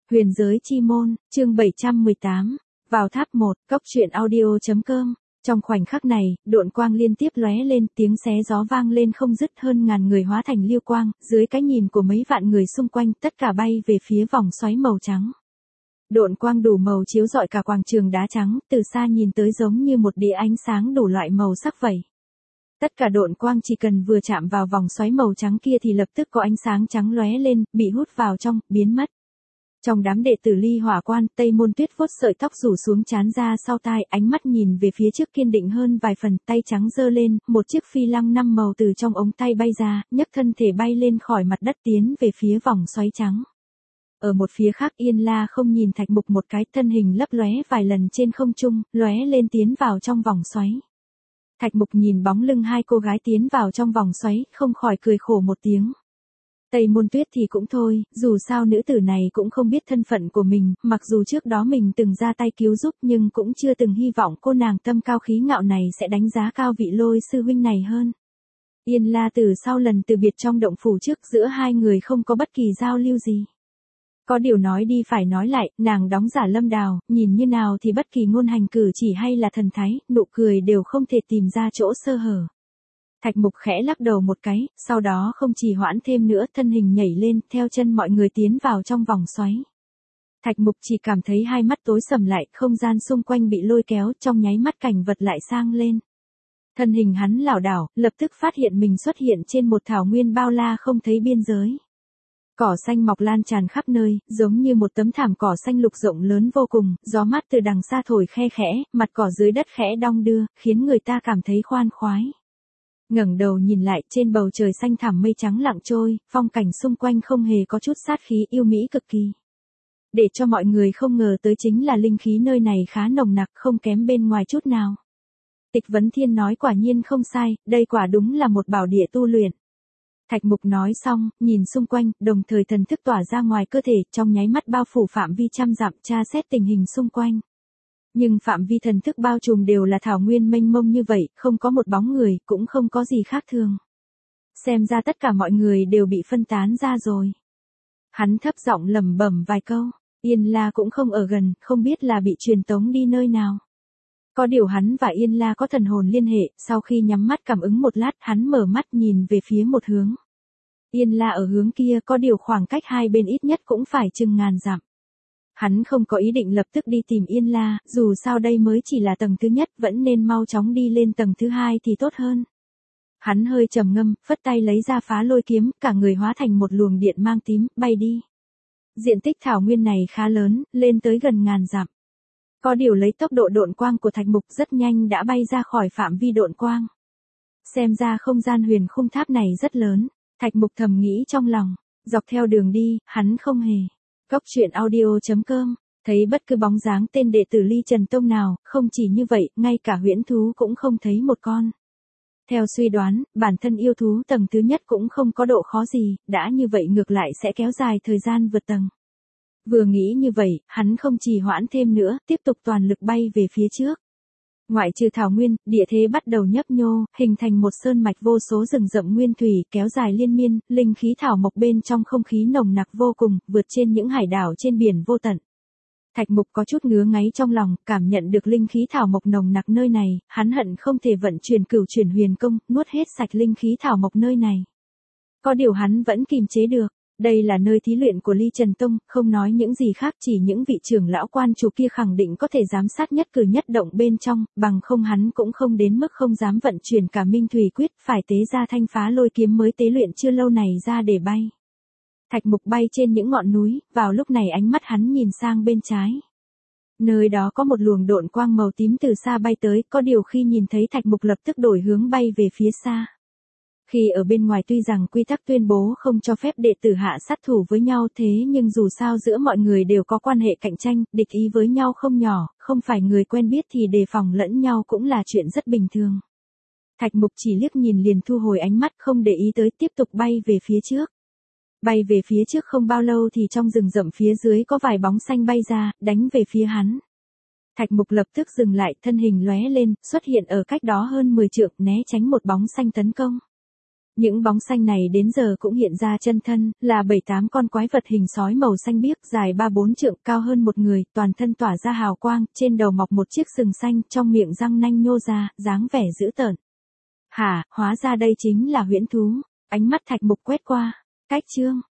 Huyền giới chi môn, chương 718, vào tháp 1, cốc truyện audio.com. Trong khoảnh khắc này, độn quang liên tiếp lóe lên, tiếng xé gió vang lên không dứt, hơn ngàn người hóa thành liêu quang, dưới cái nhìn của mấy vạn người xung quanh, tất cả bay về phía vòng xoáy màu trắng. Độn quang đủ màu chiếu rọi cả quảng trường đá trắng, từ xa nhìn tới giống như một đĩa ánh sáng đủ loại màu sắc vậy. Tất cả độn quang chỉ cần vừa chạm vào vòng xoáy màu trắng kia thì lập tức có ánh sáng trắng lóe lên, bị hút vào trong, biến mất. Trong đám đệ tử Ly Hỏa Quan, Tây Môn Tuyết vuốt sợi tóc rủ xuống trán ra sau tai, ánh mắt nhìn về phía trước kiên định hơn vài phần, tay trắng giơ lên, một chiếc phi lăng 5 màu từ trong ống tay bay ra, nhấc thân thể bay lên khỏi mặt đất tiến về phía vòng xoáy trắng. Ở một phía khác Yên La không nhìn Thạch Mục một cái, thân hình lấp lóe vài lần trên không trung, lóe lên tiến vào trong vòng xoáy. Thạch Mục nhìn bóng lưng hai cô gái tiến vào trong vòng xoáy, không khỏi cười khổ một tiếng. Tây Môn Tuyết thì cũng thôi, dù sao nữ tử này cũng không biết thân phận của mình, mặc dù trước đó mình từng ra tay cứu giúp nhưng cũng chưa từng hy vọng cô nàng tâm cao khí ngạo này sẽ đánh giá cao vị Lôi sư huynh này hơn. Yên La từ sau lần từ biệt trong động phủ trước, giữa hai người không có bất kỳ giao lưu gì. Có điều nói đi phải nói lại, nàng đóng giả Lâm Đào, nhìn như nào thì bất kỳ ngôn hành cử chỉ hay là thần thái, nụ cười đều không thể tìm ra chỗ sơ hở. Thạch Mục khẽ lắc đầu một cái, sau đó không trì hoãn thêm nữa, thân hình nhảy lên, theo chân mọi người tiến vào trong vòng xoáy. Thạch Mục chỉ cảm thấy hai mắt tối sầm lại, không gian xung quanh bị lôi kéo, trong nháy mắt cảnh vật lại sang lên. Thân hình hắn lảo đảo, lập tức phát hiện mình xuất hiện trên một thảo nguyên bao la không thấy biên giới. Cỏ xanh mọc lan tràn khắp nơi, giống như một tấm thảm cỏ xanh lục rộng lớn vô cùng, gió mát từ đằng xa thổi khe khẽ, mặt cỏ dưới đất khẽ đong đưa, khiến người ta cảm thấy khoan khoái. Ngẩng đầu nhìn lại, trên bầu trời xanh thẳm mây trắng lặng trôi, phong cảnh xung quanh không hề có chút sát khí, yêu mỹ cực kỳ. Để cho mọi người không ngờ tới chính là linh khí nơi này khá nồng nặc, không kém bên ngoài chút nào. Tịch Vấn Thiên nói quả nhiên không sai, đây quả đúng là một bảo địa tu luyện. Thạch Mục nói xong, nhìn xung quanh, đồng thời thần thức tỏa ra ngoài cơ thể, trong nháy mắt bao phủ phạm vi trăm dặm, tra xét tình hình xung quanh. Nhưng phạm vi thần thức bao trùm đều là thảo nguyên mênh mông như vậy, không có một bóng người, cũng không có gì khác thường. Xem ra tất cả mọi người đều bị phân tán ra rồi. Hắn thấp giọng lẩm bẩm vài câu, Yên La cũng không ở gần, không biết là bị truyền tống đi nơi nào. Có điều hắn và Yên La có thần hồn liên hệ, sau khi nhắm mắt cảm ứng một lát, hắn mở mắt nhìn về phía một hướng. Yên La ở hướng kia, có điều khoảng cách hai bên ít nhất cũng phải chừng ngàn dặm. Hắn không có ý định lập tức đi tìm Yên La, dù sao đây mới chỉ là tầng thứ nhất, vẫn nên mau chóng đi lên tầng thứ hai thì tốt hơn. Hắn hơi trầm ngâm, phất tay lấy ra phá lôi kiếm, cả người hóa thành một luồng điện mang tím, bay đi. Diện tích thảo nguyên này khá lớn, lên tới gần ngàn dặm. Có điều lấy tốc độ độn quang của Thạch Mục rất nhanh đã bay ra khỏi phạm vi độn quang. Xem ra không gian huyền khung tháp này rất lớn, Thạch Mục thầm nghĩ trong lòng, dọc theo đường đi, hắn không hề. Cốc truyện audio.com, thấy bất cứ bóng dáng tên đệ tử Ly Trần Tông nào, không chỉ như vậy, ngay cả huyễn thú cũng không thấy một con. Theo suy đoán, bản thân yêu thú tầng thứ nhất cũng không có độ khó gì, đã như vậy ngược lại sẽ kéo dài thời gian vượt tầng. Vừa nghĩ như vậy, hắn không trì hoãn thêm nữa, tiếp tục toàn lực bay về phía trước. Ngoại trừ thảo nguyên, địa thế bắt đầu nhấp nhô, hình thành một sơn mạch vô số rừng rậm nguyên thủy, kéo dài liên miên, linh khí thảo mộc bên trong không khí nồng nặc vô cùng, vượt trên những hải đảo trên biển vô tận. Thạch Mục có chút ngứa ngáy trong lòng, cảm nhận được linh khí thảo mộc nồng nặc nơi này, hắn hận không thể vận chuyển cửu chuyển huyền công, nuốt hết sạch linh khí thảo mộc nơi này. Có điều hắn vẫn kìm chế được. Đây là nơi thí luyện của Ly Trần Tông, không nói những gì khác, chỉ những vị trưởng lão quan chủ kia khẳng định có thể giám sát nhất cử nhất động bên trong, bằng không hắn cũng không đến mức không dám vận chuyển cả Minh Thủy Quyết, phải tế ra thanh phá lôi kiếm mới tế luyện chưa lâu này ra để bay. Thạch Mục bay trên những ngọn núi, vào lúc này ánh mắt hắn nhìn sang bên trái. Nơi đó có một luồng độn quang màu tím từ xa bay tới, có điều khi nhìn thấy Thạch Mục lập tức đổi hướng bay về phía xa. Khi ở bên ngoài tuy rằng quy tắc tuyên bố không cho phép đệ tử hạ sát thủ với nhau, thế nhưng dù sao giữa mọi người đều có quan hệ cạnh tranh, địch ý với nhau không nhỏ, không phải người quen biết thì đề phòng lẫn nhau cũng là chuyện rất bình thường. Thạch Mục chỉ liếc nhìn liền thu hồi ánh mắt, không để ý tới, tiếp tục bay về phía trước. Bay về phía trước không bao lâu thì trong rừng rậm phía dưới có vài bóng xanh bay ra, đánh về phía hắn. Thạch Mục lập tức dừng lại, thân hình lóe lên, xuất hiện ở cách đó hơn 10 trượng, né tránh một bóng xanh tấn công. Những bóng xanh này đến giờ cũng hiện ra chân thân, là 7-8 con quái vật hình sói màu xanh biếc, dài 3-4 trượng, cao hơn một người, toàn thân tỏa ra hào quang, trên đầu mọc một chiếc sừng xanh, trong miệng răng nanh nhô ra, dáng vẻ dữ tợn. Hả, hóa ra đây chính là huyễn thú. Ánh mắt Thạch Mục quét qua. Cách chương